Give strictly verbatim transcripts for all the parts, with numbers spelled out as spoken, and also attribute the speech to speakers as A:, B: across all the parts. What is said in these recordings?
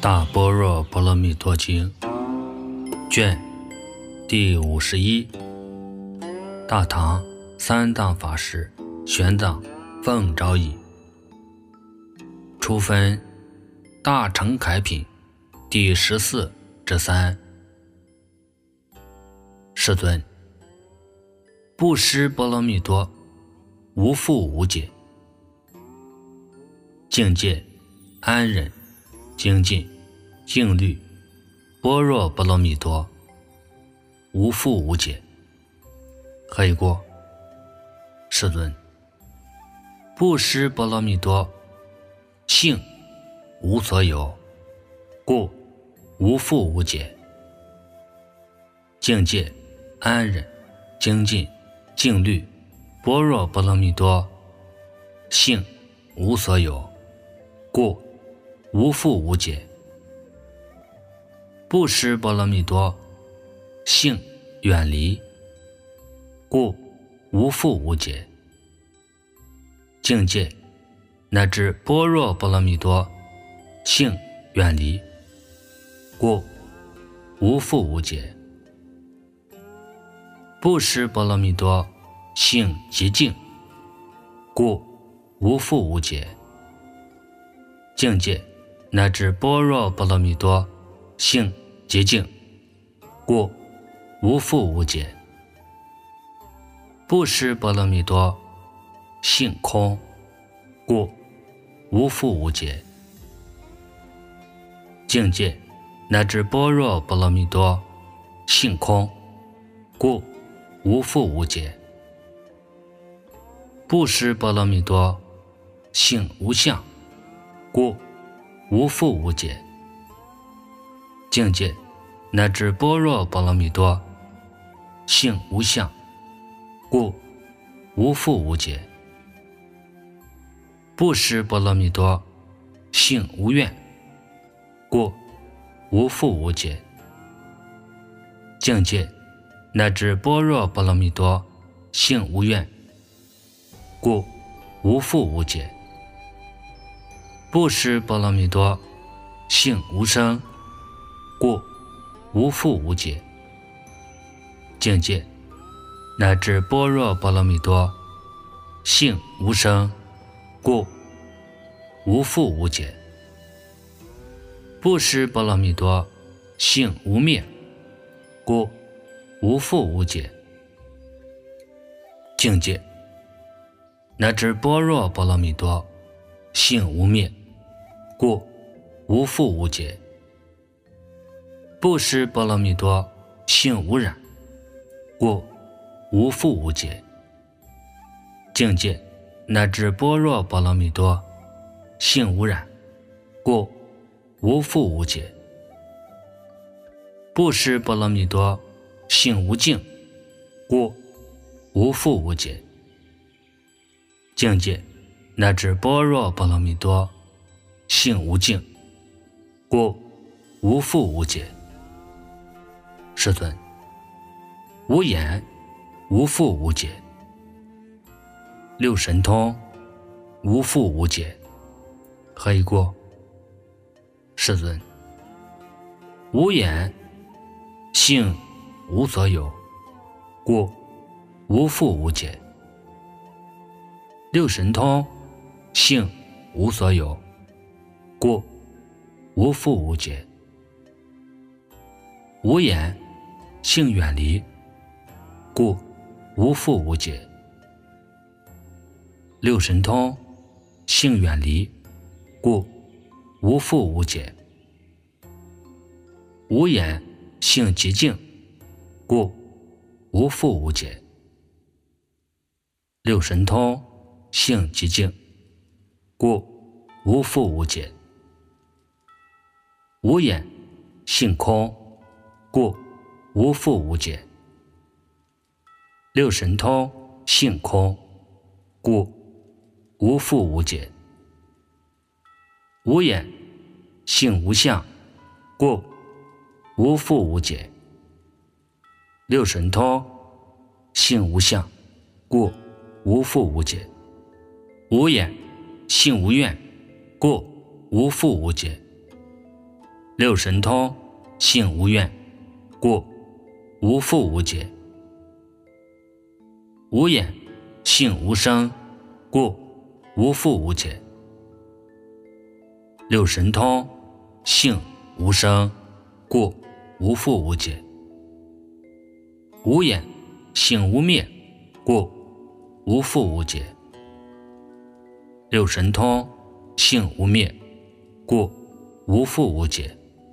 A: 大般若波罗蜜多经卷第五十一，大唐三藏法师玄奘奉诏译，初分大乘楷品第十四之三。世尊，布施波罗蜜多，无复无解，境界安忍精进静虑般若波罗蜜多，无复无解。何以故？世尊，布施波罗蜜多，性无所有，故无复无解。境界安忍精进静虑般若波罗蜜多，性无所有，故无复无解。布施波罗蜜多，性远离，故无复无解。境界乃至般若波罗蜜多，性远离，故无复无解。布施波罗蜜多，性极静，故无复无解。境界乃至般若波罗蜜多，性极静，故无复无解。布施波罗蜜多，性空，故无复无解。境界乃至般若波罗蜜多，性空，故无复无解。布施波罗蜜多，性无相，故无复无解。境界乃至般若波罗蜜多，性无相，故无复无解。布施波罗蜜多，性无怨，故无复无解。境界乃至般若波罗蜜多，性无怨，故无复无解。布施波罗蜜多，性无生，故无复无解。境界乃至般若波罗蜜多，性无生，故无复无解。布施波罗蜜多，性无灭，故无复无解。境界乃至般若波罗蜜多，性无灭，故无复无解。布施波罗蜜多，性无染，故无复无解。境界乃至般若波罗蜜多，性无染，故无复无解。布施波罗蜜多，性无净，故无复无解。境界乃至般若波罗蜜多，性无净，故无复无解。世尊，无眼无复无解，六神通无复无解。何以故？世尊，无眼性无所有，故无复无解。六神通性无所有，故无复无解。无眼性远离，故无复无解。六神通性远离，故无复无解。无眼性极静，故无复无解。六神通性极静，故无复无解。无眼性空，故无复无解。六神通性空，故无复无解。无眼性无相，故无复无解。六神通性无相，故无复无解。无眼性无怨，故无复无解。 六神通，性无怨，故无复无解。无眼，性无声，故无复无解。六神通，性无声，故无复无解。无眼，性无灭，故无复无解。六神通，性无灭，故无复无解。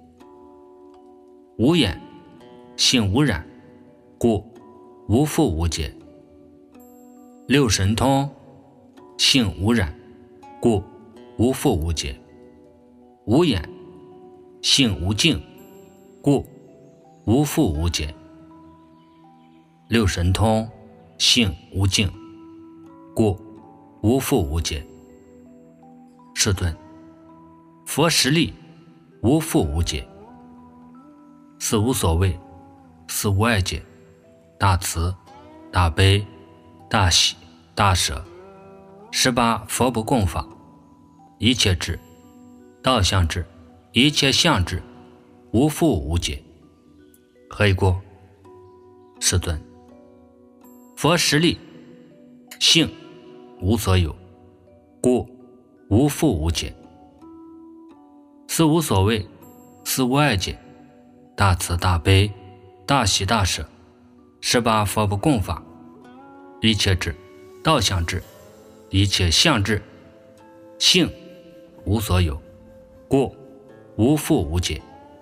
A: 无眼，性无染，故无复无解。六神通，性无染，故无复无解。无眼，性无净，故无复无解。六神通，性无净，故无复无解。是顿，佛实力，无复无解。四无所谓，四无碍解，大慈、大悲、大喜、大舍，十八佛不共法，一切智、道相智、一切相智，无复无解。何以故？是顿，佛实力，性无所有，故无复无解。四无所谓，四无碍解，大慈大悲、大喜大舍，十八佛不共法，一切智、道相智、一切相智，性无所有，故无复无解。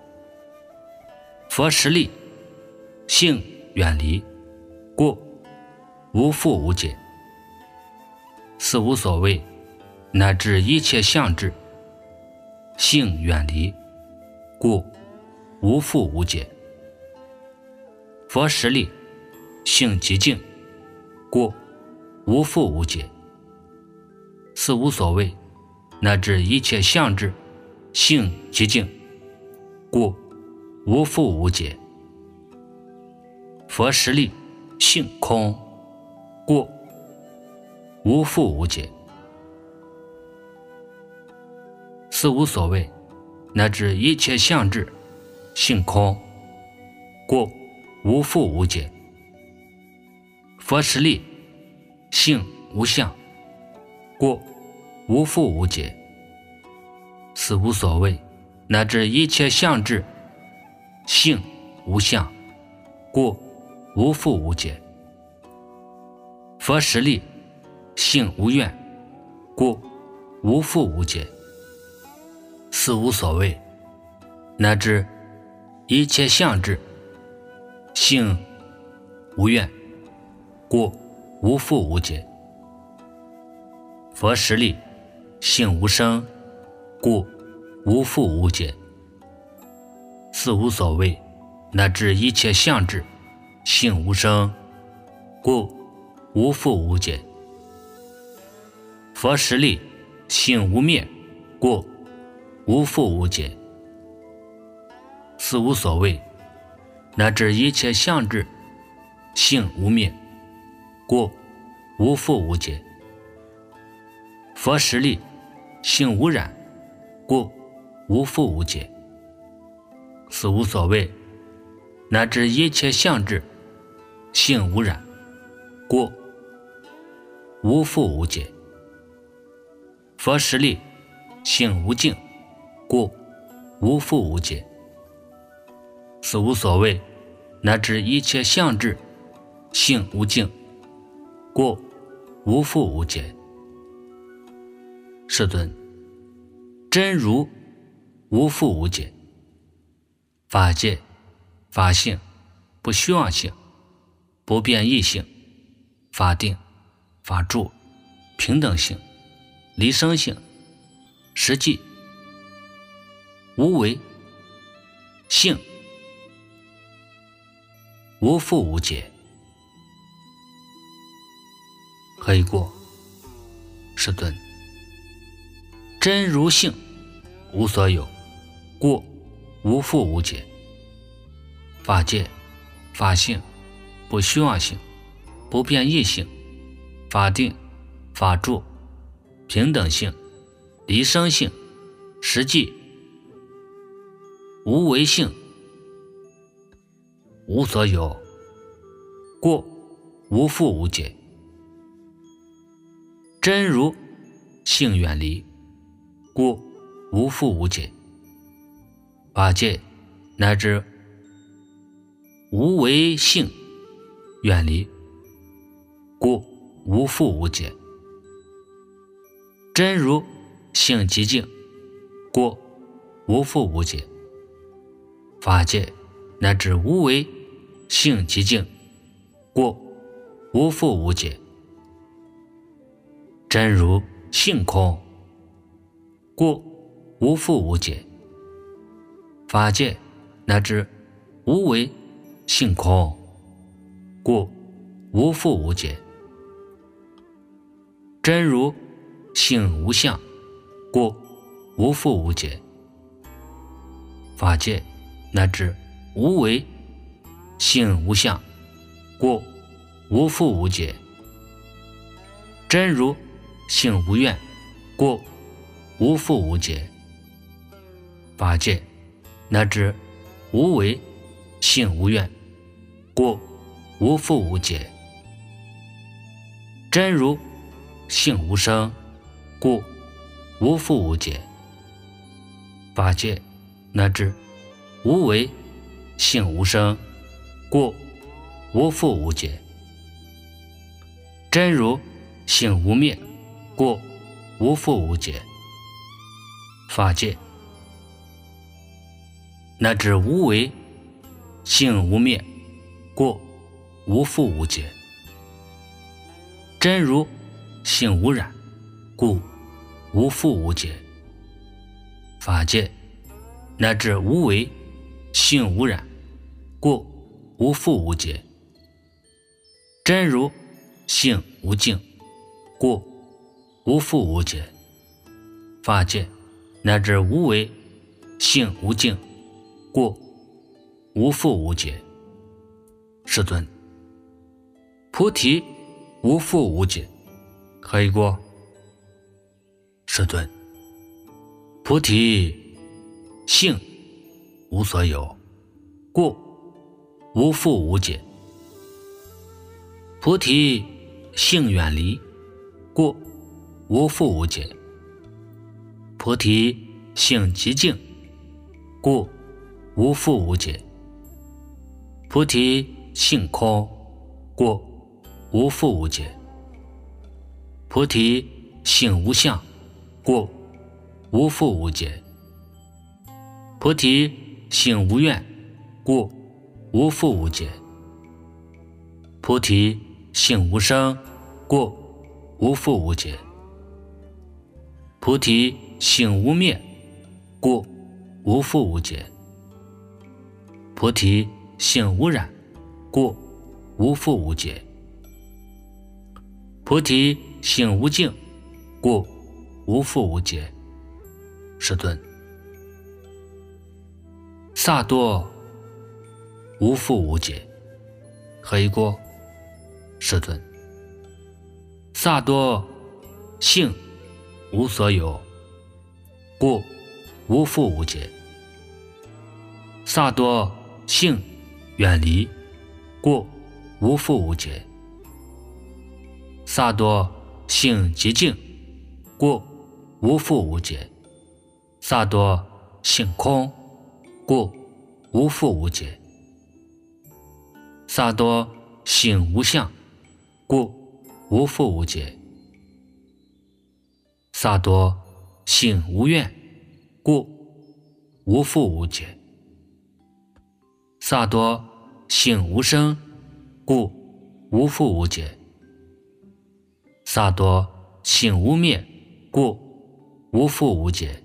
A: 佛实力，性远离，故无复无解。四无所谓，乃至一切相智，性远离，故无复无解。佛实力，性极净，故无复无解。四无所谓，乃至一切相智，性极净，故无复无解。佛实力，性空，故无复无解。四无所谓，乃至一切相智，性空，故无复无解。佛实力，性无相，故无复无解。四无所谓，乃至一切相智，性无相，故无复无解。佛实力，性无怨，故无复无解。四无所谓，乃至一切相智，性无怨，故无复无解。佛实力，性无生，故无复无解。四无所谓，乃至一切相智，性无生，故无复无解。佛实力，性无灭，故无复无解。四无所谓，乃至一切相智，性无灭，故无复无解。佛实力，性无染，故无复无解。四无所谓，乃至一切相智，性无染，故无复无解。佛实力，性无净，故无复无解。四无所谓，乃至一切相智，性无净，故无复无解。是顿，真如无复无解。法界、法性、不虚妄性、不变异性、法定、法住、平等性、离生性、实际、无为、性，无复无解。何以故？是顿，真如性无所有，故无复无解。法界、法性、不虚妄性、不变异性、法定、法住、平等性、离生性、实际、 无为性，无所有，过无复无解。真如性远离，故无复无解。法界乃至无为性远离，故无复无解。真如性极静，故无复无解。法界乃至无为性极静，故无复无解。真如性空，故无复无解。法界乃至无为性空，故无复无解。真如性无相，故无复无解。法界乃至无为性无相，故无复无解。真如性无愿，故无复无解。法界乃至无为性无愿，故无复无解。真如性无生，故无复无解。法界乃至无为性无生，故无复无解。真如性无灭，故无复无解。法界乃至无为性无灭，故无复无解。真如性无染，故无复无解。法界乃至无为性无染，故无复无解。真如性无净，故无复无解。法界乃至无为性无净，故无复无解。世尊，菩提无复无解，何以故？世尊，菩提性无所有，故无复无解。菩提性远离，故无复无解。菩提性极静，故无复无解。菩提性空，故无复无解。菩提性无相，故无复无解。菩提性无愿，故无复无解。菩提性无生，故无复无解。菩提性无灭，故无复无解。菩提性无染，故无复无解。菩提性无净，故无复无解。世尊，萨多无复无解，何以故？世尊，萨多性无所有，故无复无解。萨多性远离，故无复无解。萨多性极静，故无复无解。萨多性空，故无复无解。萨多性无相，故无复无解。萨多性无愿，故无复无解。萨多性无生，故无复无解。萨多性无灭，故无复无解。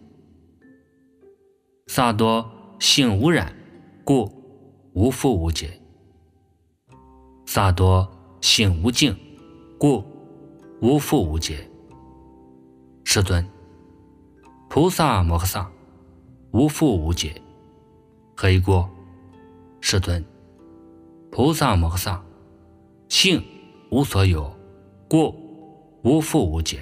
A: 萨多性无染，故无复无解。萨多性无净，故无复无解。世尊，菩萨摩诃萨无复无解，何以故？世尊，菩萨摩诃萨性无所有，故无复无解。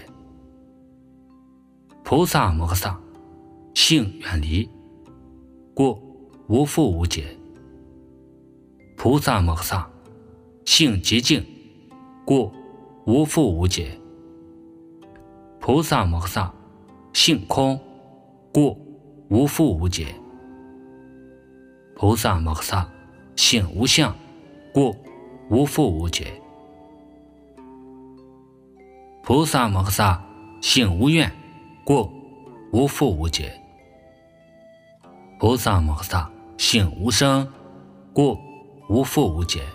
A: 菩萨摩诃萨性远离，故无复无解。菩萨摩萨性极净，故无复无解。菩萨摩萨性空，故无复无解。菩萨摩萨性无相，故无复无解。菩萨摩萨性无愿，故无复无解。菩萨摩萨性无生，故无复无解。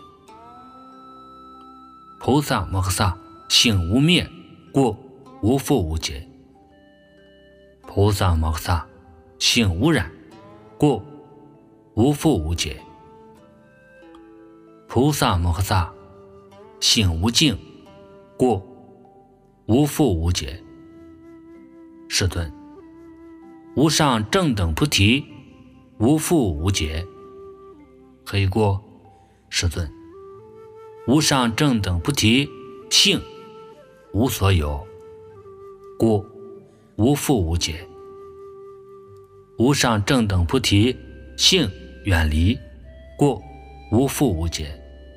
A: 菩萨摩萨性无灭，故无复无解。菩萨摩萨性无染，故无复无解。菩萨摩萨性无净，故无复无解。世尊，无上正等菩提无复无解。何以故？世尊，无上正等菩提性无所有，故无复无解。无上正等菩提性远离，故无复无解。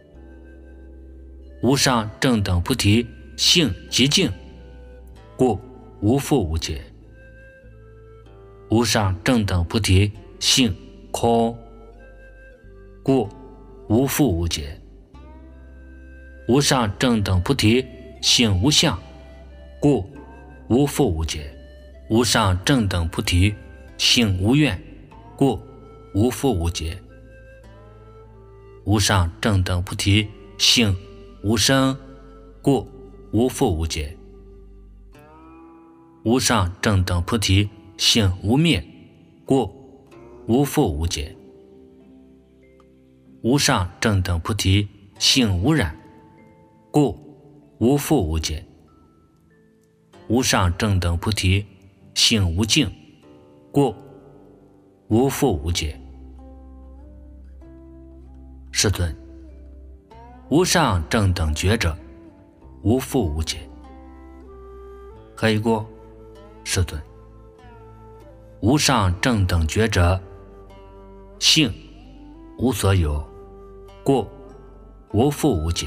A: 无上正等菩提性极净，故无复无解。无上正等菩提性空，故无复无解。无上正等菩提性无相，故无复无解。无上正等菩提性无愿，故无复无解。无上正等菩提性无生，故无复无解。无上正等菩提性无灭，故无复无解。无上正等菩提性无染，故无复无解。无上正等菩提性无净，故无复无解。世尊，无上正等觉者无复无解。何以故？世尊，无上正等觉者性无所有，故无复无解。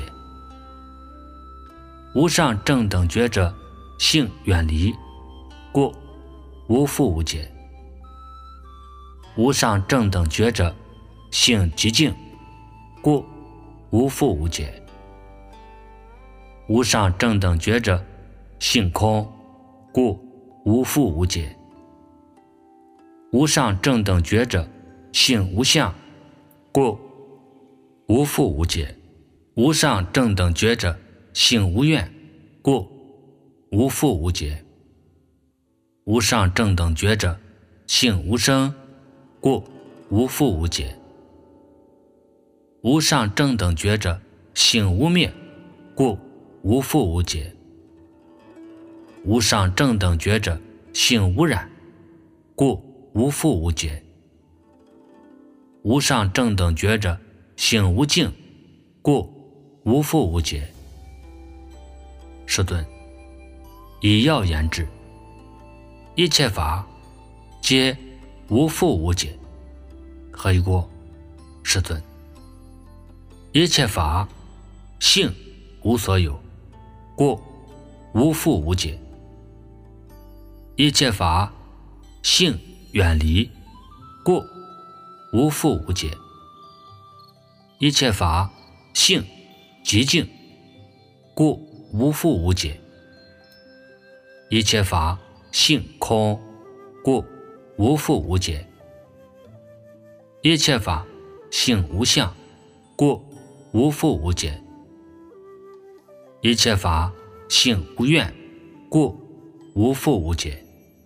A: 无上正等觉者性远离，故无复无解。无上正等觉者性极净，故无复无解。无上正等觉者性空，故无复无解。无上正等觉者性无相，故无复无解。无上正等觉者性无愿，故无复无解。无上正等觉者性无生，故无复无解。无上正等觉者性无灭，故无复无解。无上正等觉者性无染，故无复无解。无上正等觉者性无净，故无复无解。世尊，以要言之，一切法皆无复无解。何以故？世尊，一切法性无所有，故无复无解。一切法性远离，故无复无解。一切法性极净，故无复无解。一切法性空，故无复无解。一切法性无相，故无复无解。一切法性无愿，故无复无解。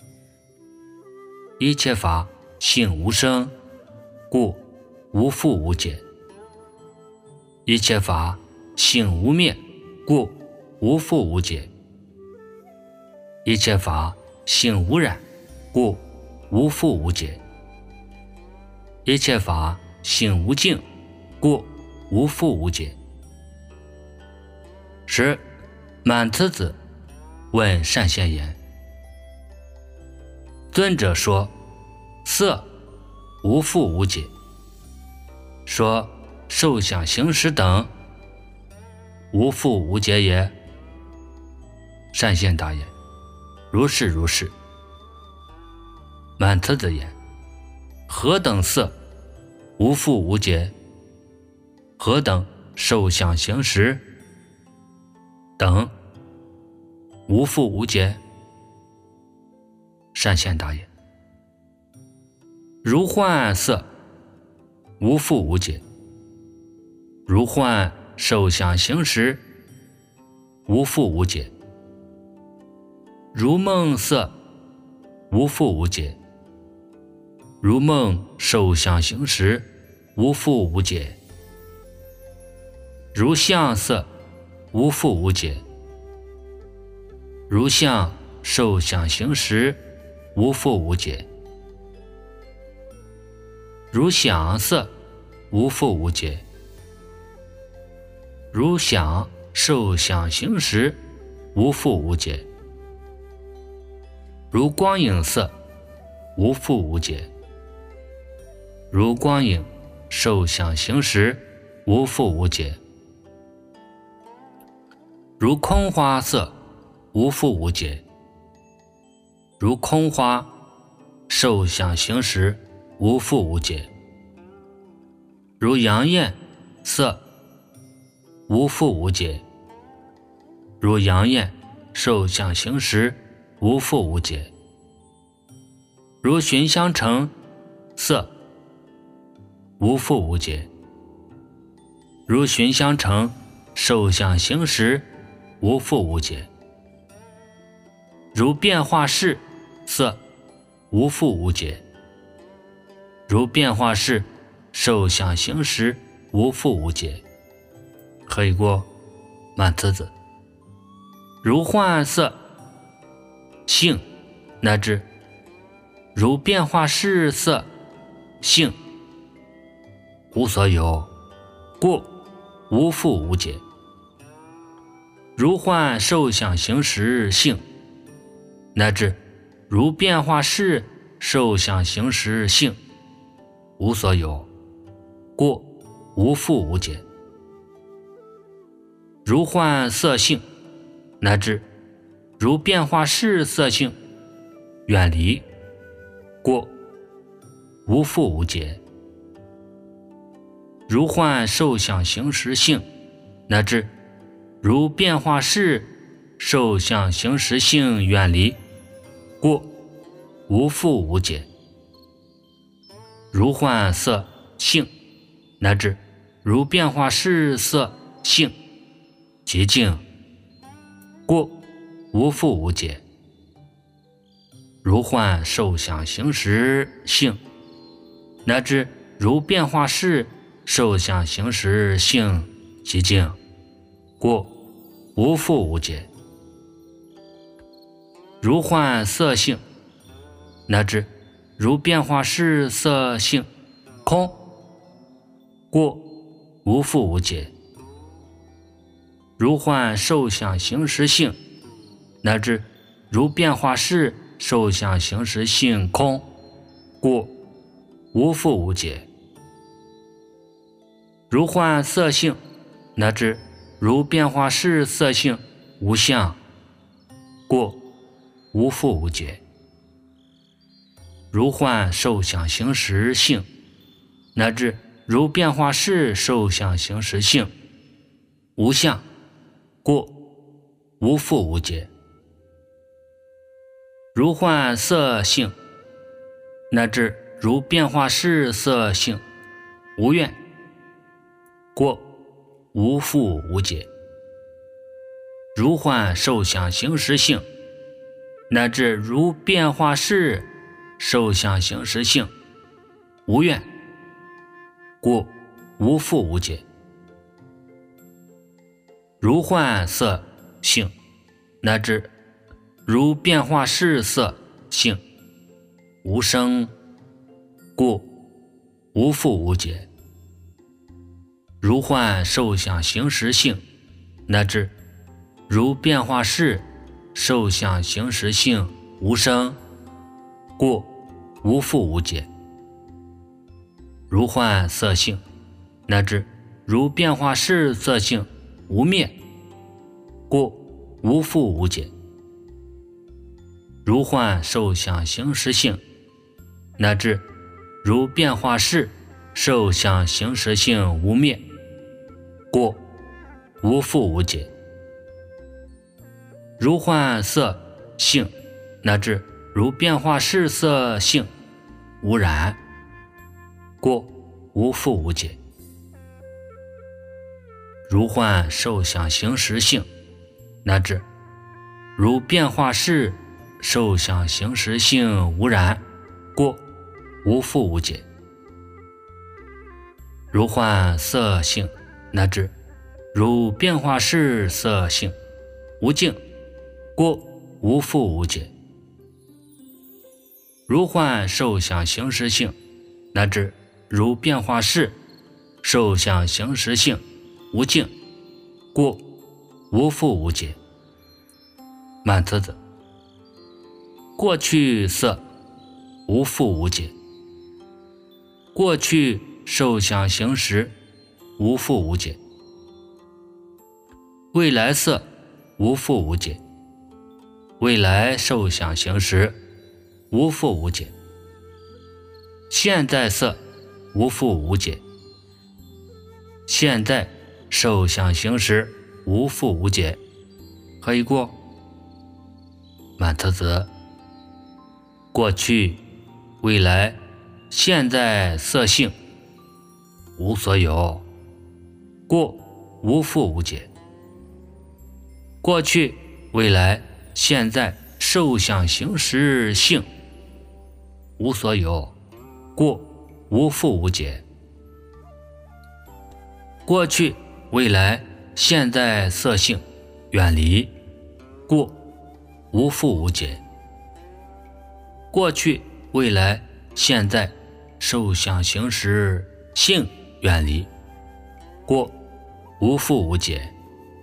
A: 一切法性无生，故无复无解。一切法性无灭，故无复无解。一切法性无染，故无复无解。一切法性无净，故无复无解。十满慈子问善现言：尊者说，色无复无解， 说受想行识等无复无解也。善现答言：如是如是。满次子言：何等色无复无解？何等受想行识等无复无解？善现答言：如幻色无复无解，如幻受想行识无复无解，如梦色无复无解，如梦受想行识无复无解，如相色无复无解，如相受想行识无复无解，如想色无复无解，如想受想行识无复无解，如光影色无复无解，如光影受想行识无复无解，如空花色无复无解，如空花受想行识无复无解，如阳焰色无复无解，如阳焰受想行识无复无解，如寻香橙色无复无解，如寻香橙受想行识无复无解，如变化式色无复无解，如变化式受想行识无复无解。可以过满次子。如幻色性乃至如变化式色性无所有，故无复无解。如幻受想行识性乃至如变化式受想行识性无所有，故无复无解。如幻色性乃至如变化式色性远离，故无复无解。如幻受想行识性乃至如变化式受想行识性远离，故无复无解。如幻色性乃至如变化式色性极静，故无复无解。如幻受想行识性乃至如变化式受想行识性极静，故无复无解。如幻色性乃至如变化式色性空，故无复无解。如幻受想行识性乃至如变化式受想行识性空，故无复无解。如幻色性乃至如变化式色性无相，故无复无解。如幻受想行识性乃至如变化式受想行识性无相，故无复无解。如幻色性乃至如变化式色性无愿，故无复无解。如幻受想行识性乃至如变化式受想行识性无愿，故无复无解。如幻色性乃至如变化式色性无生，故无复无解。如幻受想行识性乃至如变化式受想行识性无生，故无复无解。如幻色性乃至如变化事色性无灭，故无复无解。如幻受想行识性，乃至如变化事受想行识性无灭，故无复无解。如幻色性，乃至如变化事色性无染，故无复无解。如幻受想行识性，乃至如变化事受想行识性无染，故无复无解。如幻色性，乃至如变化事色性无境，故无复无解。如幻受想行识性，乃至如变化事受想行识性无境，故无复无解。满册子。过去色无复无解，过去受想行识无复无解，未来色无复无解，未来受想行识无复无解，现在色无复无解，现在受想行识无复无解，可以过。满册子。过去、未来、现在色性无所有，故无复无解。过去、未来、现在受想行识性无所有，故无复无解。过去、未来、现在色性远离，故无复无解。过去、未来、现在受想行识性远离，故无复无解。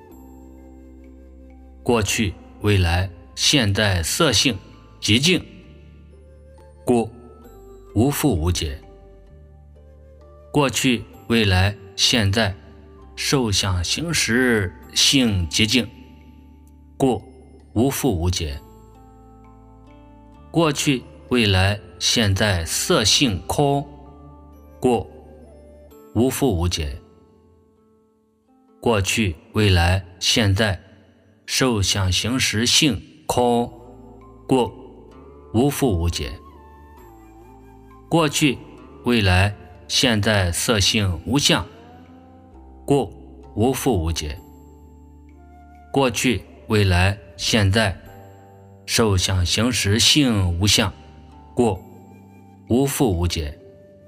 A: 过去、未来、现在色性极静，故无复无解。过去、未来、现在受想行识性极静，故无复无解。过去、未来、现在色性空，故无复无解。过去、未来、现在受想行识性空，故无复无解。过去、未来、现在色性无相，故无复无解。过去、未来、现在受想行识性无相，故无复无解。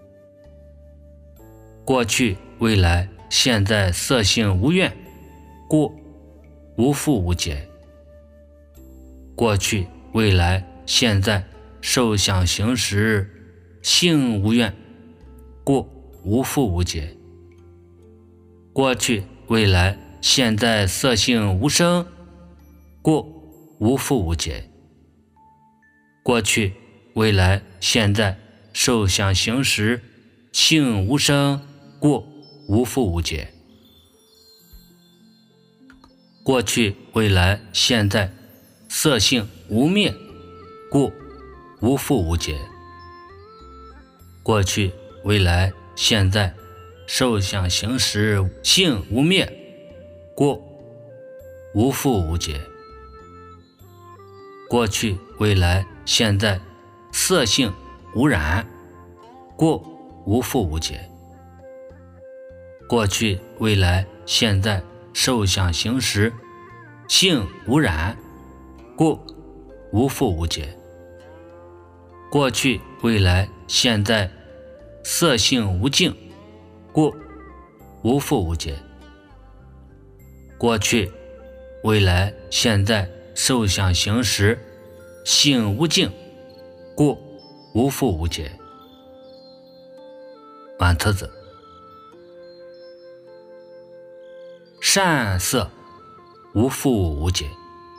A: 过去、未来、现在色性无愿，故无复无解。过去、未来、现在受想行识性无愿，故无复无解。过去、未来、现在色性无生，故无复无解。过去、未来、现在受想行识性无生，故无复无解。过去、未来、现在色性无灭，故无复无解。过去、未来、现在受想行识性无灭，故无复无解。过去、未来、现在色性无染，故无复无解。过去、未来、现在受想行识性无染，故无复无解。过去、未来、现在色性无境，故无复无解。过去、未来、现在受想行识性无境，故无复无解。满册子。善色无复无解，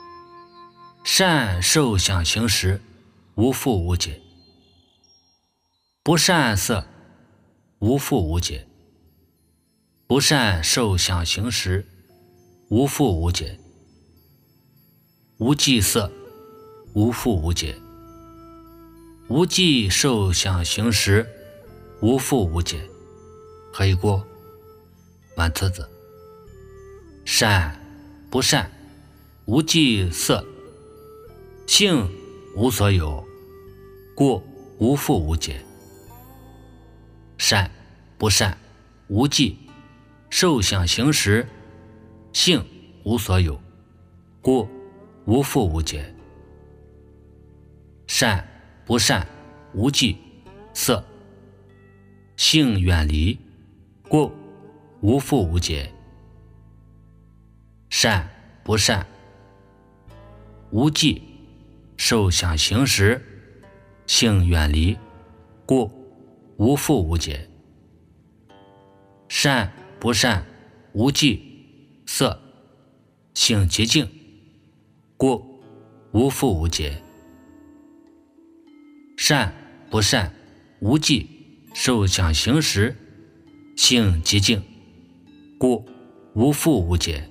A: 善受想行识无复无解，不善色无复无解， 不善受想行识，无复无解。无记色，无复无解。无记受想行识，无复无解。何以故？满次子。善不善，无记色，性无所有，故无复无解。善不善，无记受想行识，性无所有，故无复无解。善不善，无记色，性远离，故无复无解。善不善，无记受想行识，性远离，故无复无解。善不善，无记色，性极静，故无复无解。善不善，无记受想行识，性极静，故无复无解。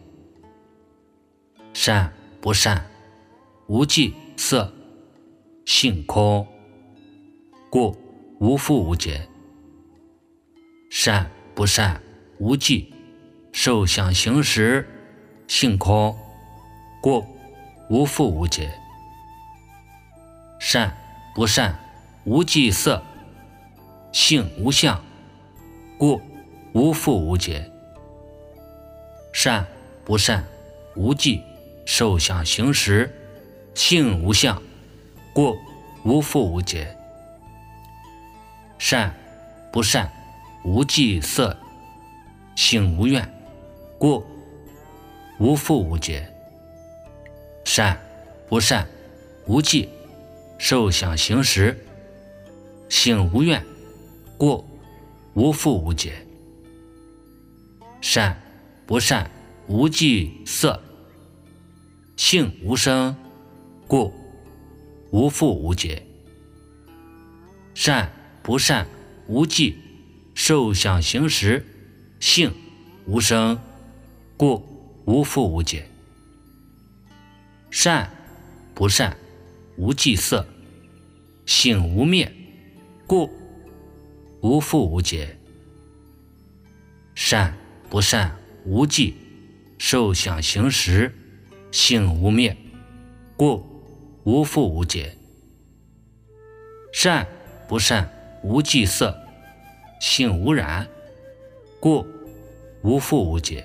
A: 善不善，无记色，性空，故无复无解。善不善，无记受想行识，性空，故无复无解。善不善，无记色，性无相，故无复无解。善不善，无记受想行识，性无相，故无复无解。善不善，无记色，性无愿，故无复无解。善不善，无记受想行识，性无愿，故无复无解。善不善，无记色，性无生，故无复无解。善不善，无记受想行识，性无生，故无复无解。善不善，无记色，性无灭，故无复无解。善不善，无记受想行识，性无灭，故无复无解。善不善，无记色，性无染，故无复无解。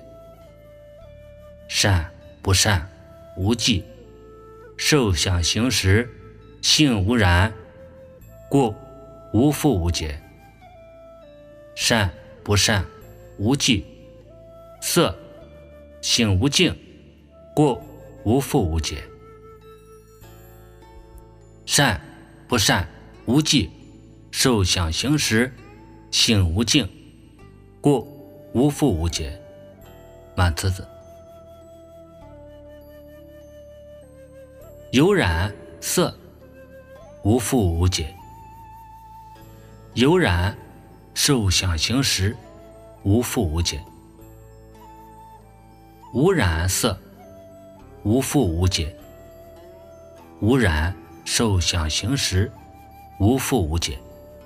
A: 善不善，无记受想行识，性无染，故无复无解。善不善，无记色，性无净，故无复无解。善不善，无记受想行识，性无净，故无复无解。满次子。有染色，无复无解。有染受想行识，无复无解。无染色，无复无解。无染受想行识，无复无解。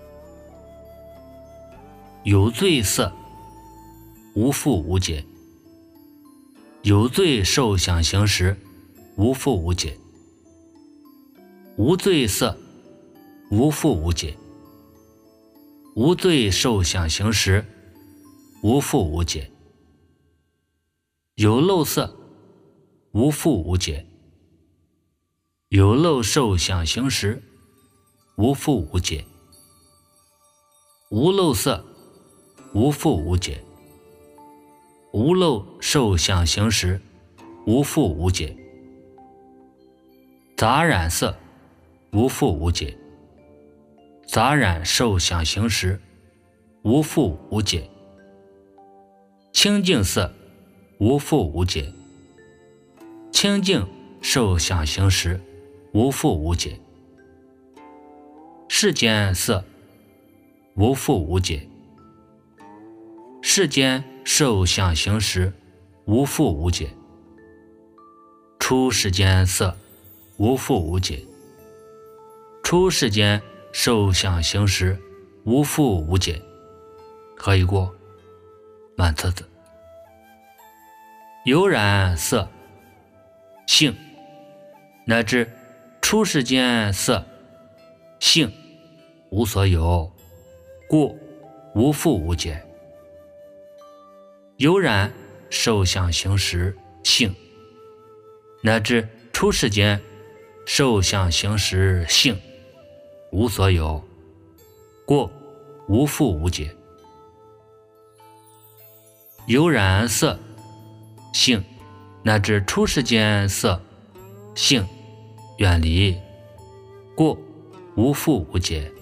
A: 有罪色，无复无解。有罪受想行识，无复无解。无罪色，无复无解。无罪受想行识，无复无解。有漏色，无复无解。有漏受想行识，无复无解。无漏色，无复无解。无漏受想行识，无复无解。杂染色，无复无解。杂染受想行识，无复无解。清净色，无复无解。清净受想行识，无复无解。世间色，无复无解。世间受想行识，无复无解。出世间色，无复无解。出世间受想行识，无复无解。何以故？满册子。有染色性，乃至出世间色性无所有，故无复无解。有染受想行识性，乃至出世间受想行识性无所有，故无复无解。有染色性，乃至出世间色性远离，故无复无解。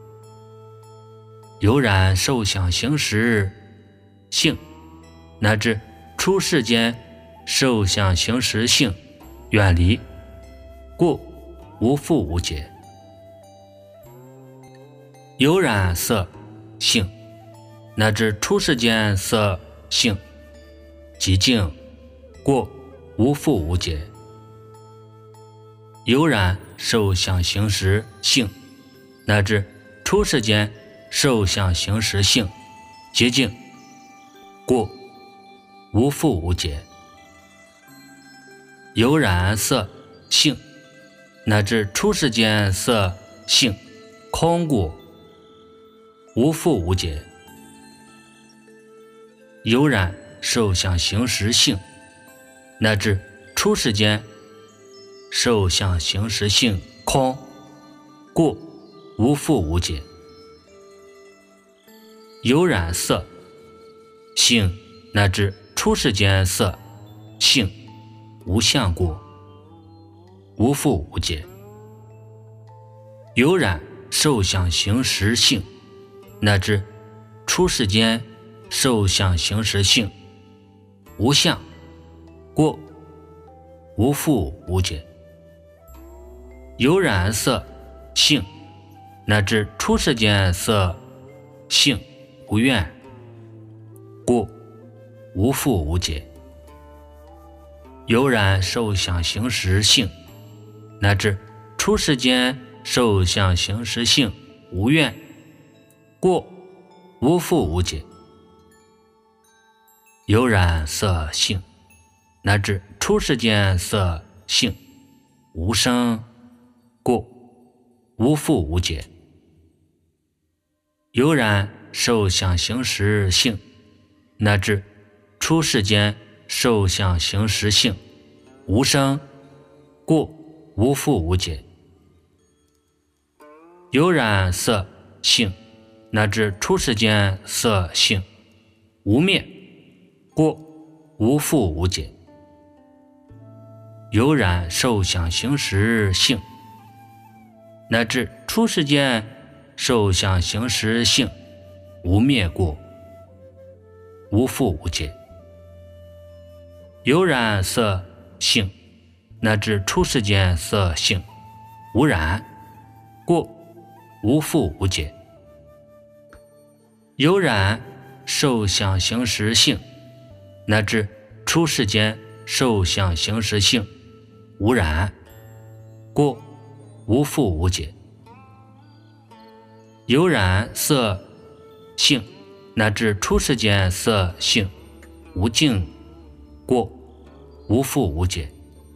A: 有染受想行识性，乃至出世间受想行识性远离，故无复无解。有染色性，乃至出世间色性极静，故无复无解。有染受想行识性，乃至出世间受想行识性极静，故无复无解。有染色性，乃至出世间色性空故，无复无解。有染受想行识性，乃至出世间受想行识性空，故无复无解。有染色性，乃至出世间色性无相故，无复无解。有染受想行识性，乃至出世间受想行识性无相故，无复无解。有染色性，乃至出世间色性无愿故，无复无解。有染受想行识性，乃至出世间受想行识性无愿故，无复无解。有染色性，乃至出世间色性无生故，无复无解。有染受想行识性，乃至出世间受想行识性无生故，无复无解。有染色性，乃至出世间色性无灭故，无复无解。有染受想行识性，乃至出世间受想行识性无灭故，无复无解。有染色性，乃至出世间色性无染故，无复无解。有染受想行识性，乃至出世间受想行识性无染故，无复无解。有染色性，乃至出世间色性无净故，无复无解。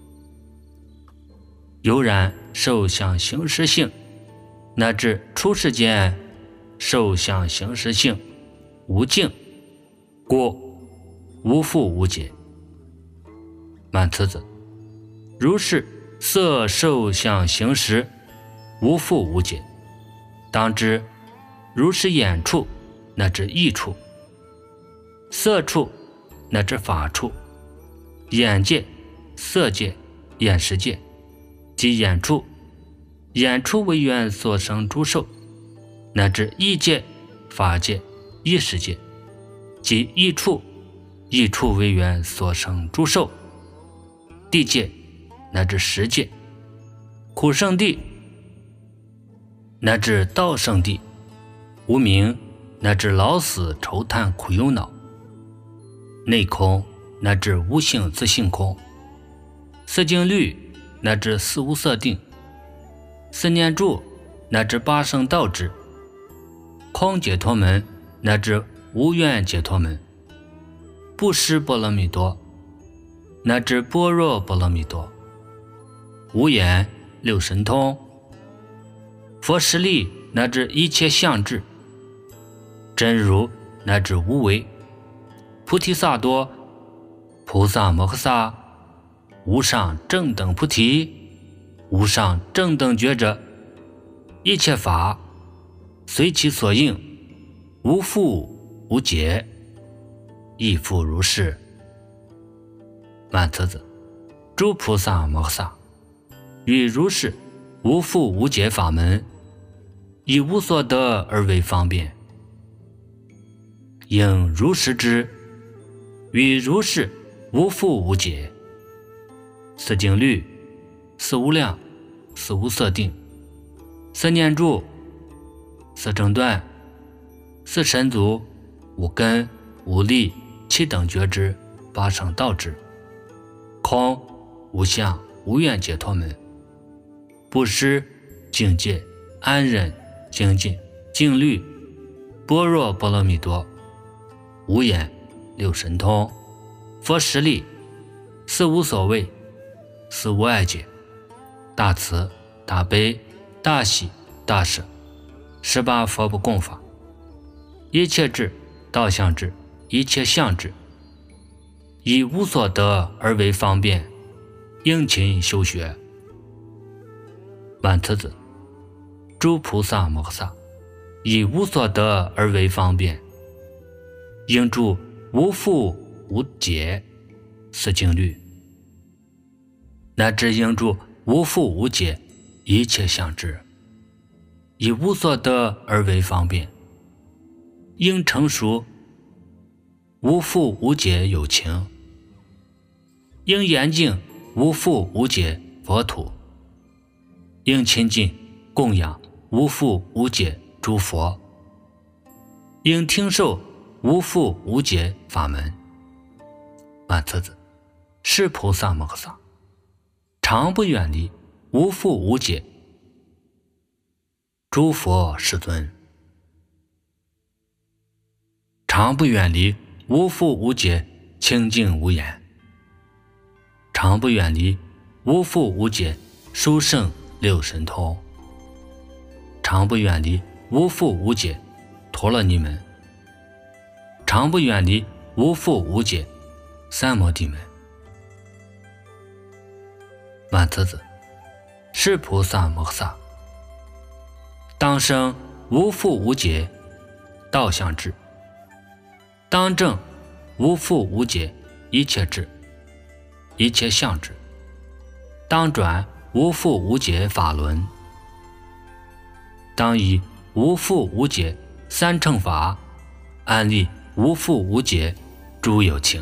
A: 有染受想行识性，乃至出世间受想行识性无净故，无复无解。满词子。如是色受想行识无复无解，当知如是眼处乃至意处，色处乃至法处，眼界、色界、眼识界及眼处，眼处为缘所生诸受，乃至意界、法界、意识界及意处，意处为缘所生诸受，地界乃至十界，苦圣地乃至道圣地，无明乃至老死愁叹苦忧恼， 内空乃至无性自性空，色境律乃至四无色定，四念住乃至八圣道智，空解脱门乃至无愿解脱门，不施波罗蜜多乃至般若波罗蜜多，无眼六神通，佛实力乃至一切相智，真如乃至无为，菩提萨埵菩萨摩诃萨，无上正等菩提，无上正等觉者，一切法随其所应，无复无解，亦复如是。满册子，诸菩萨摩诃萨于如是无复无解法门，以无所得而为方便，应如实知，于如是无复无解。四境律，四无量，四无色定，四念住，四正断，四神足，五根，五力，七等觉知，八圣道智，空无相无愿解脱门，布施境界安忍精进静虑般若波罗蜜多，无眼六神通，佛实力，四无所谓，四无碍解，大慈大悲大喜大舍，十八佛不共法，一切智道相智，一切相智，以无所得而为方便，应勤修学。满册子，诸菩萨摩诃萨以无所得而为方便，应住无复无解四境律，乃至应住无复无解一切相智，以无所得而为方便，应成熟无复无解有情，应严净无复无解佛土，应亲近供养无复无解诸佛，应听受无复无解法门。满册子，是菩萨摩诃萨常不远离无复无解诸佛世尊，常不远离无复无解清净无言，常不远离无复无解殊胜六神通，常不远离无复无解陀罗尼门，常不远离无复无解三摩地门。满册子，是菩萨摩诃萨当生无复无解道相智，当证无复无解一切智一切相智，当转无复无解法轮，当以无复无解三乘法安立无复无解诸有情。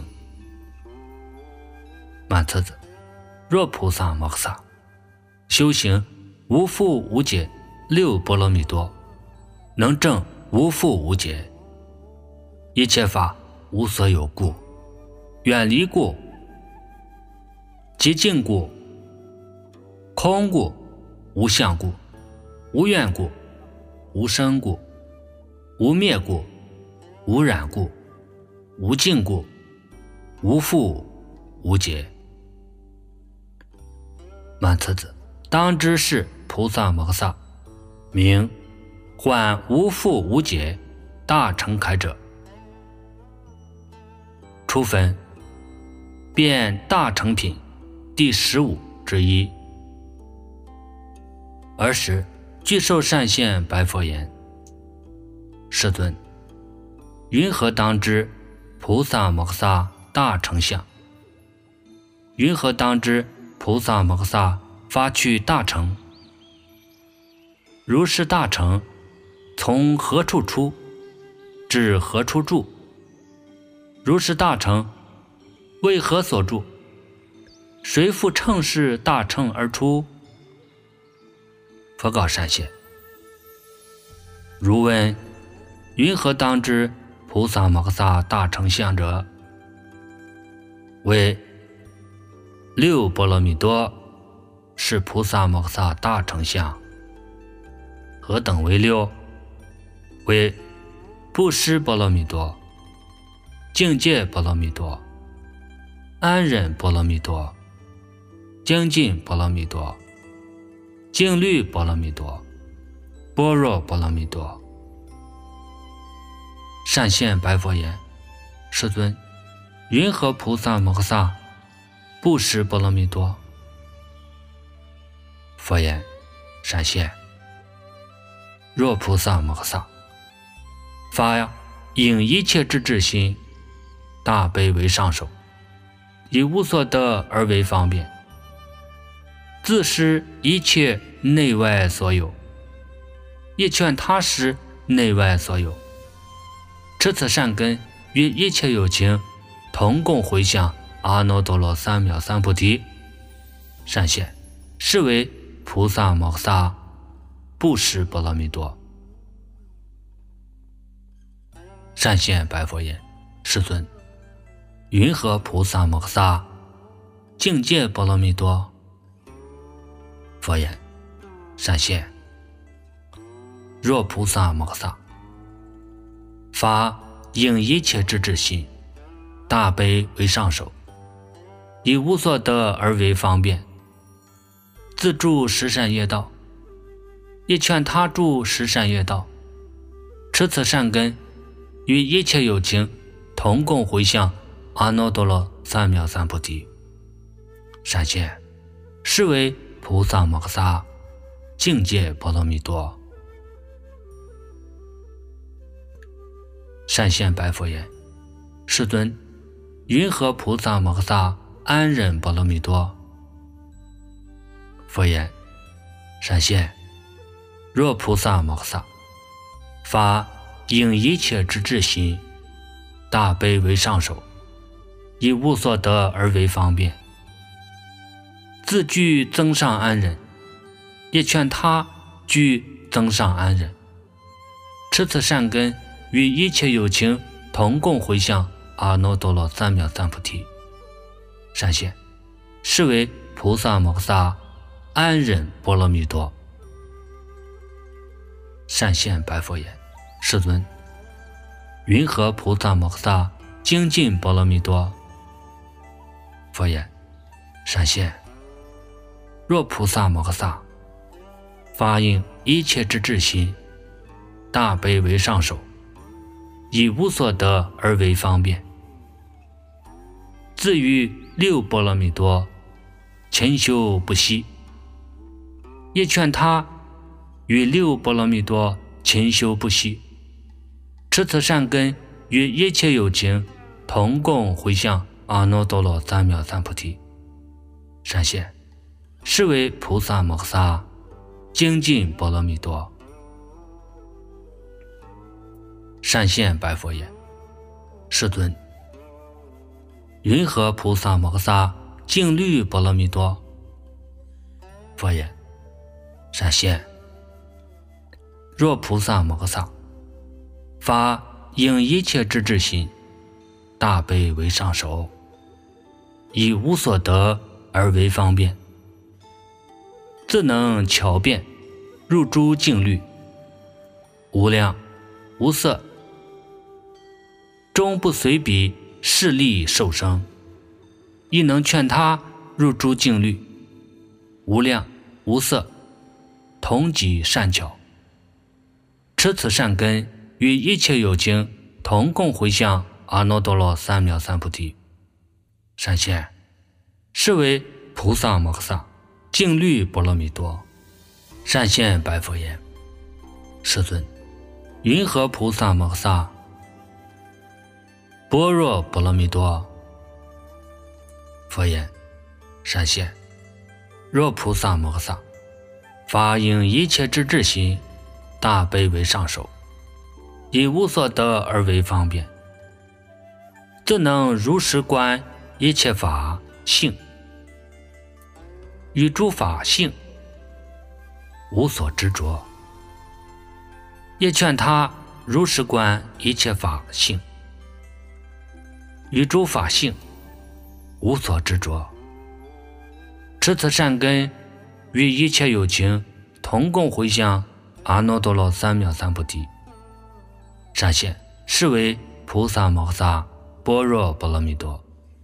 A: 满册子，若菩萨摩诃萨修行无复无解六波罗蜜多，能证无复无解，一切法无所有故，远离故，极静故，空故，无相故，无愿故，无生故，无灭故，无染故，无尽故，无复无解。满册子，当知是菩萨摩诃萨名唤无复无解大乘开者，初分变大乘品第十五之一。尔时具受善现白佛言：世尊，云何当知菩萨摩诃萨大乘相？云何当知菩萨摩诃萨发去大乘？如是大乘从何处出，至何处住？如是大乘为何所住？谁复乘是大乘而出？佛告善现：如问云何当知菩萨摩诃萨大乘相者？ 为六波罗蜜多，是菩萨摩诃萨大乘相。何等为六？为布施波罗蜜多、境界波罗蜜多、安忍波罗蜜多、精进波罗蜜多、静虑波罗蜜多、般若波罗蜜多。善现白佛言：世尊，云何菩萨摩诃萨布施波罗蜜多？佛言：善现，若菩萨摩诃萨发应一切之智心，大悲为上首，以无所得而为方便，自施一切内外所有，亦劝他施内外所有，持此善根，与一切有情同共回向阿耨多罗三藐三菩提。善现，是为菩萨摩诃萨布施波罗蜜多。善现白佛言：世尊，云何菩萨摩诃萨境界波罗蜜多？佛言：善现，若菩萨摩诃萨发应一切之智心，大悲为上首，以无所得而为方便，自助十善业道，亦劝他助十善业道，持此善根，与一切有情同共回向阿耨多罗三藐三菩提。善现，是为菩萨摩诃萨境界波罗蜜多。善现白佛言：世尊，云何菩萨摩诃萨安忍波罗蜜多？佛言：善现，若菩萨摩诃萨发应一切之智心，大悲为上首，以无所得而为方便，自具增上安忍，也劝他具增上安忍，持此善根，与一切有情同共回向阿耨多罗三藐三菩提。善现，是为菩萨摩诃萨安忍波罗蜜多。善现白佛言：世尊，云何菩萨摩诃萨精进波罗蜜多？佛言：善现，若菩萨摩诃萨发应一切之智心，大悲为上首，以无所得而为方便，自于六波罗蜜多勤修不息，也劝他与六波罗蜜多勤修不息，持此善根，与一切有情同共回向阿耨多罗三藐三菩提。善现，是为菩萨摩诃萨精进波罗蜜多。善现白佛言：世尊，云何菩萨摩诃萨静虑波罗蜜多？佛言：善现，若菩萨摩诃萨发应一切之智心，大悲为上首，以无所得而为方便，自能巧辩入诸境律，无量无色，终不随彼势力受生，亦能劝他入诸境律，无量无色，同己善巧，持此善根，与一切有情同共回向阿耨多罗三藐三菩提。善现，是为菩萨摩诃萨静虑波罗蜜多。善现白佛言：世尊，云何菩萨摩诃萨般若波罗蜜多？佛言：善现，若菩萨摩诃萨发应一切之智心，大悲为上首，以无所得而为方便，自能如实观一切法性，与诸法性无所执着，也劝他如实观一切法性，与诸法性无所执着。持此善根，与一切有情同共回向阿耨多罗三藐三菩提。善现，是为菩萨摩诃萨般若波罗蜜多。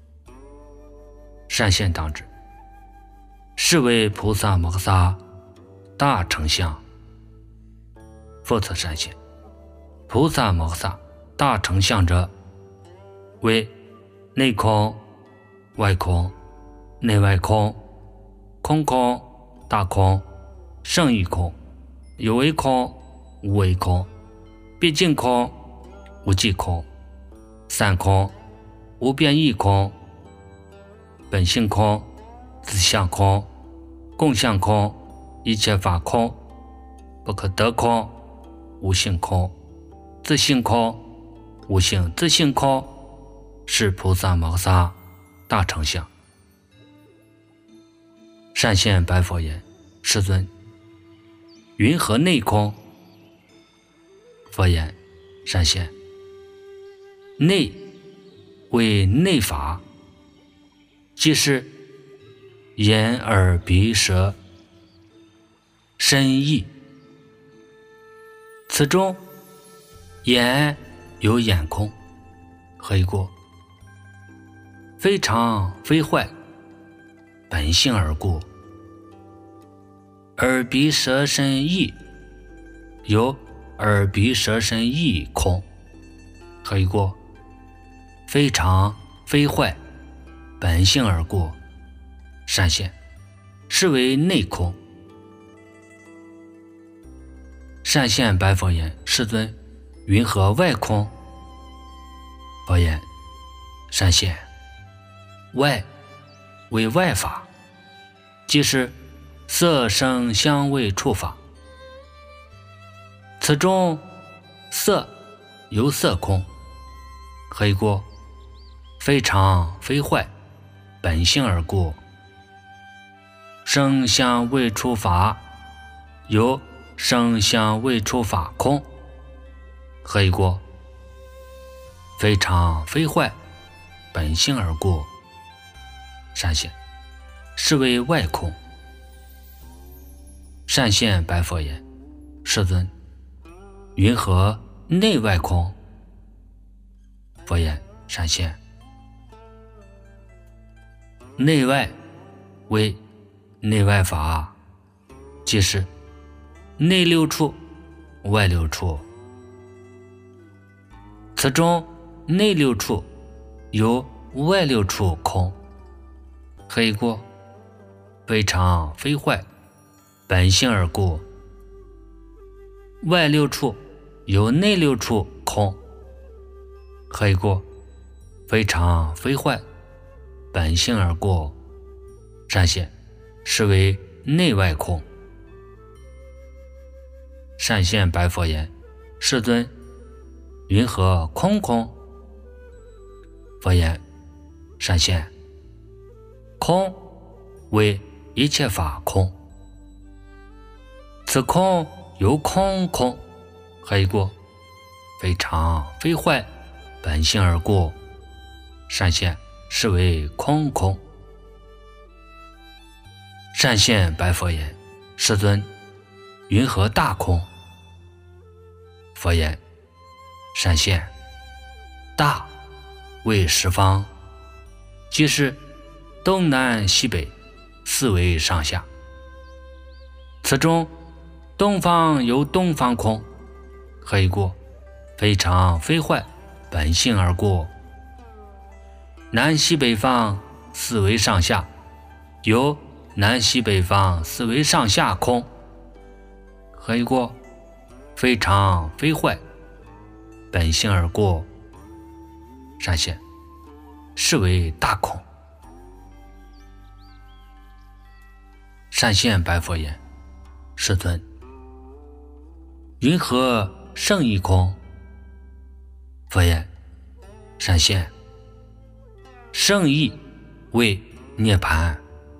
A: 善现当知，是为菩萨摩诃萨大乘相。复次善现，菩萨摩诃萨大乘相者，为内空、外空、内外空、空空、大空、胜义空、有为空、无为空、毕竟空、无际空、散空、无变异空、本性空、自相空、共相空、一切法空、不可得空、无性空、自性空、无性自性空，是菩萨摩诃萨大乘相。善现白佛言：世尊，云何内空？佛言：善现，内为内法，即是眼耳鼻舌身意。此中眼有眼空，何以故？非常非坏，本性而故。耳鼻舌身意有耳鼻舌身意空，何以故？非常非坏，本性而故。善现，是为内空。善现白佛言：世尊，云何外空？佛言：善现，外为外法，即是色声香味触法。此中色有色空，何以故？非常非坏，本性而故。声香味触法有声香味触法空，何以故？非常非坏，本性而故。善现，是为外空。善现白佛言：世尊，云何内外空？佛言：善现，内外为内外法，即是内六处，外六处。此中内六处有外六处空，何以故？非常非坏，本性而故。外六处有内六处空，何以故？非常非坏，本性而故。善现，是为内外空。善现白佛言：世尊，云何空空？佛言：善现，空为一切法空。此空由空空，何以故？非常非坏，本性而故。善现，是为空空。善现白佛言：世尊，云何大空？佛言：善现，大为十方，即是东南西北四维上下。此中东方有东方空，何以故？非常非坏，本性而故。南西北方四维上下有南西北方四维上下空，何以故？非常非坏，本性而故。善现，是为大空。善现白佛言：世尊，云何胜义空？佛言：善现，胜义为涅槃。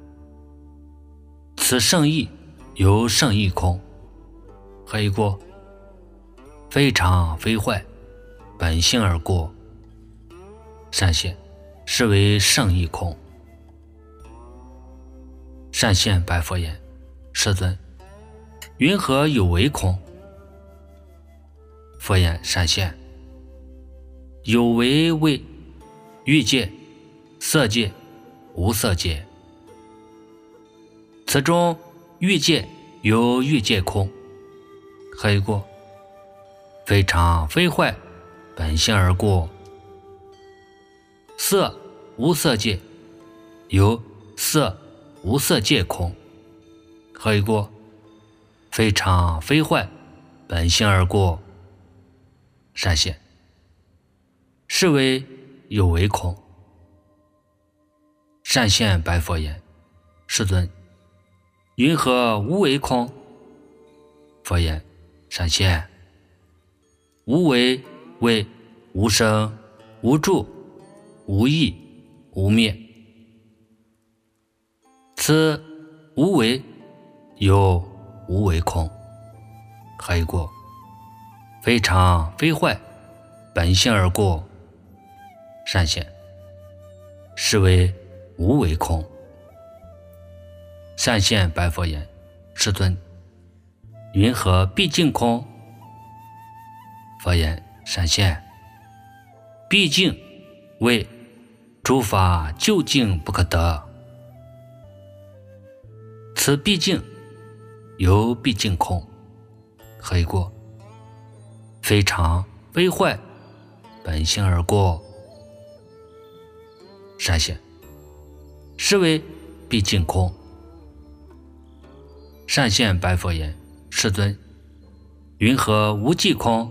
A: 此胜义由胜义空，何以故？非常非坏，本性而故。善现，是为胜义空。 善现白佛言：世尊，云何有为空？佛言：善现，有为为欲界、色界、无色界。此中欲界有欲界空，何以故？非常非坏，本性而故。色无色界有色无色界空，何以故？非常非坏，本性而故。善现，是为有为空。善现白佛言：世尊，云何无为空？佛言：善现，无为为无生、无住、无异、无灭。此无为有无为空，何以故？非常非坏，本性而故。善现，是为无为空。善现白佛言：世尊，云何毕竟空？佛言：善现，毕竟为诸法究竟不可得。此毕竟有毕竟空，何以故？非常非坏，本性而故。善现，是为毕竟空。善现白佛言：世尊，云何无记空？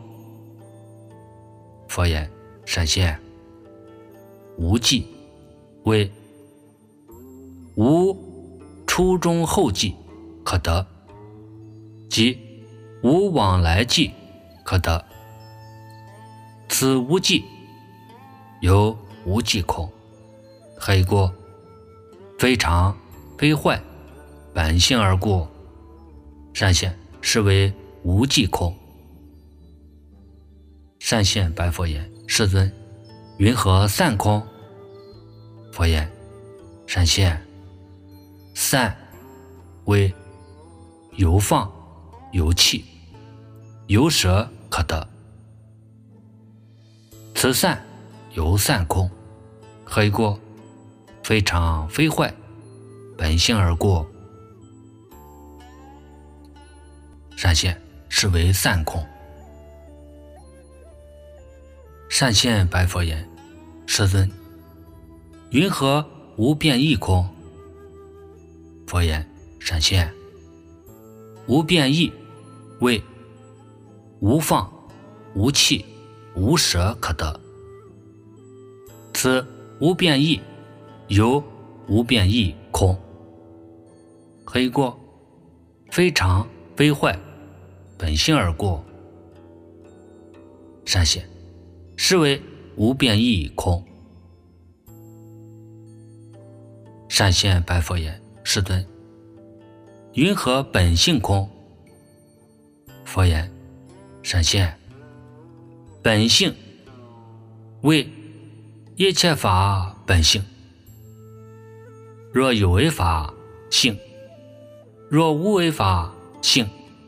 A: 佛言：善现，无记为无初中后记可得，即无往来记可得。此无记有无记空，何以故？非常非坏，本性而故。善现，是为无记空。善现白佛言：世尊，云何散空？佛言：善现，散为由放、由气、由舍可得。此散由散空，何以故？非常非坏，本性而故。善现，是为散空。善现白佛言：世尊，云何无变异空？佛言：善现，无变异为无放、无气、无舍可得。此无变异有无变异空，何以故？非常非坏，本性而故。善现，是为无变异空。善现白佛言：世尊，云何本性空？佛言：善现，本性为一切法本性。若有为法性，若无为法性，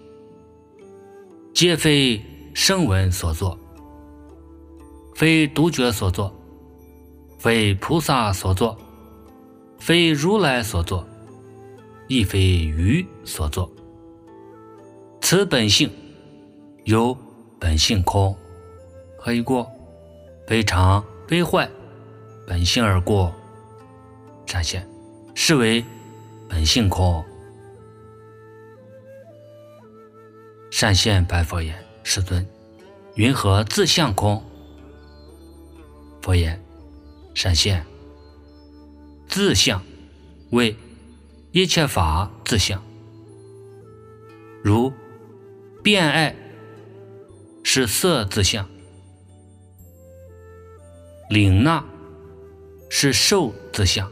A: 皆非声闻所作，非独觉所作，非菩萨所作，非如来所作，亦非余所作。此本性有本性空，何以故？非常非坏，本性而故。善现，是为本性空。善现白佛言：世尊，云何自相空？佛言：善现，自相为一切法自相。如变爱是色自相，领纳是受自相，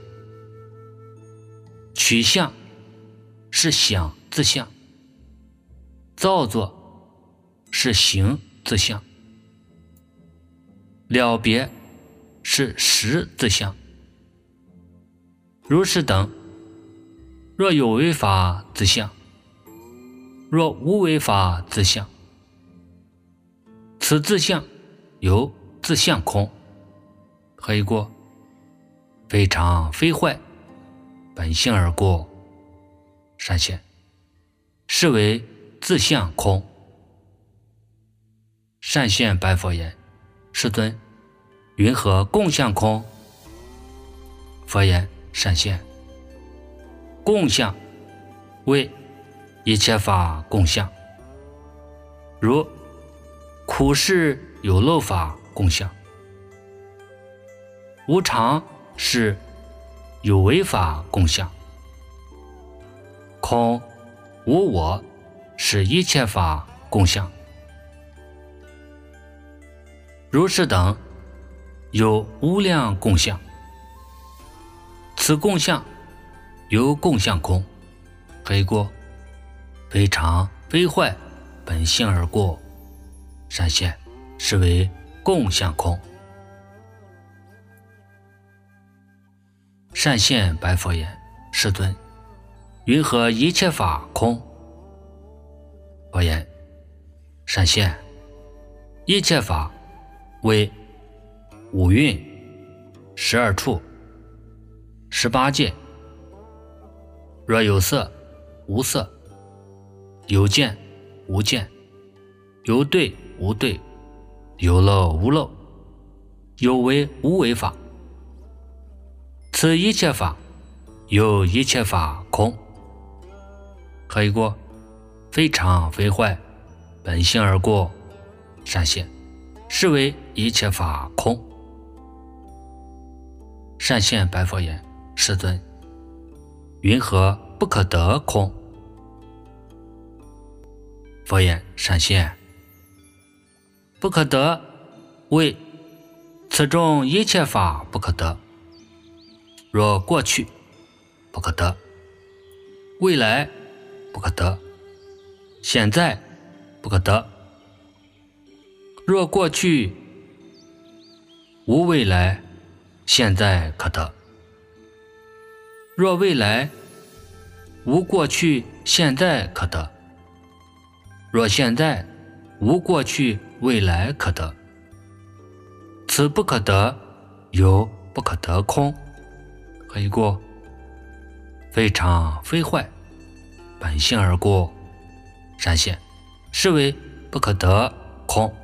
A: 取相是想自相，造作是行自相，了别是识自相。如是等若有为法自相，若无为法自相。此自相由自相空，何以过？非常非坏，本性而过，善现，是为自相空。善现白佛言：世尊，云何共相空？佛言：善现，共相为一切法共相，如苦事有漏法共相，无常是有为法共相，空无我是一切法共相。如是等有无量共相，此共相由共相空，何以过？非常非坏，本性而过，善现，是为共相空。善现白佛言：世尊，云何一切法空？佛言：善现，一切法为五蕴、十二处、十八界。若有色、无色，有见、无见，有对、无对，有漏、无漏，有为、无为法，此一切法由一切法空，何以过？非常非坏，本性而过，善现，是为一切法空。善现白佛言：世尊，云何不可得空？佛言：善现，不可得为此中一切法不可得。若过去不可得，未来不可得，现在不可得。若过去无未来，现在可得；若未来无过去，现在可得；若现在无过去，未来可得。此不可得由不可得空，何以过？非常非坏，本性而过，善现，是为不可得空。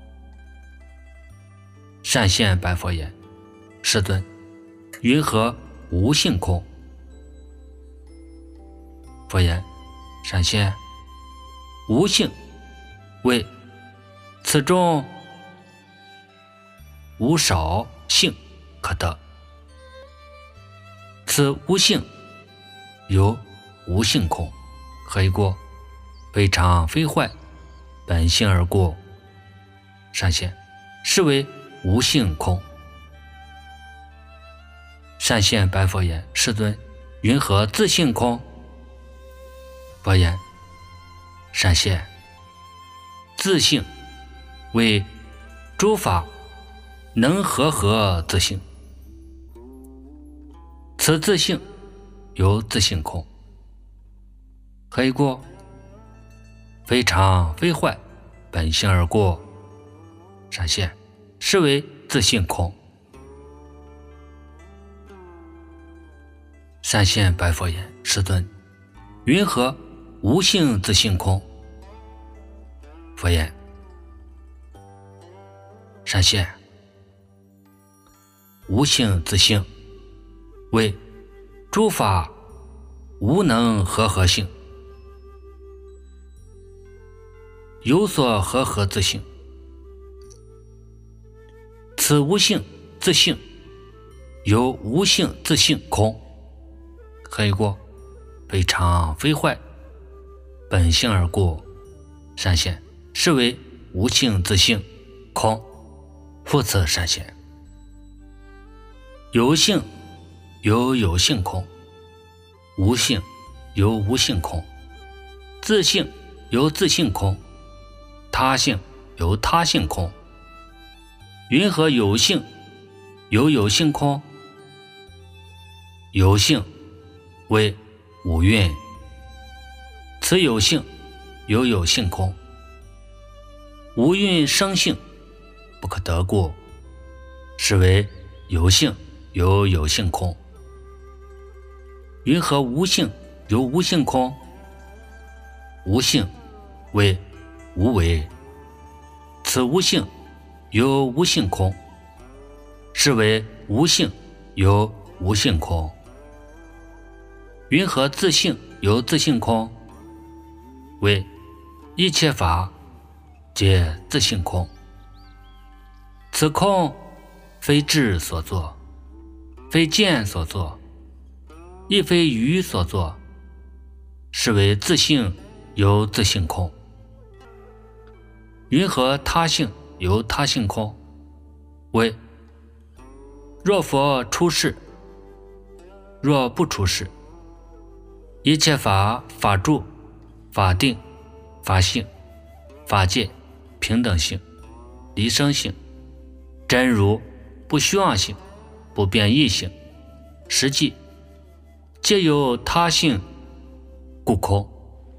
A: 善现白佛言：世尊，云何无性空？佛言：善现，无性为此中无少性可得，此无性由无性空，何以过？非常非坏，本性而过，善现，是为无性空。善现白佛言：世尊，云何自性空？佛言：善现，自性为诸法能和合自性，此自性由自性空，何以过？非常非坏，本性而过，善现，是为自性空。善现白佛言：世尊，云何无性自性空？佛言：善现，无性自性为诸法无能和合性，有所和合自性，此无性自性由无性自性空，何以过？非常非坏，本性而过，善现，是为无性自性空。复次善现，有性由有性空，无性由无性空，自性由自性空，他性由他性空。云何有性由有性空？有性为五蕴，此有性有有性空，无蕴生性，不可得故，是为有性有有性空。云何无性有无性空？无性为无为，此无性有无性空，是为无性有无性空。云何自性有自性空？为一切法皆自性空，此空非智所作，非见所作，亦非愚所作，是为自性有自性空。云何他性有他性空？为若佛出世，若不出世，一切法法住、法定、法性、法界、平等性、离生性、真如、不虚妄性、不变异性、实际，皆有他性故空，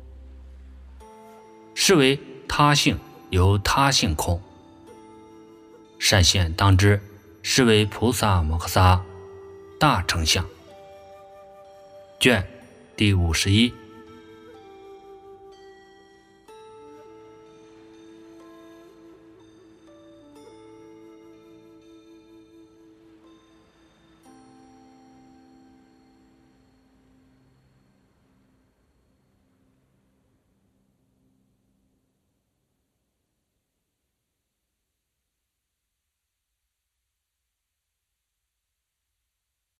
A: 是为他性有他性空。善现当知，是为菩萨摩诃萨大乘相。卷第五十一。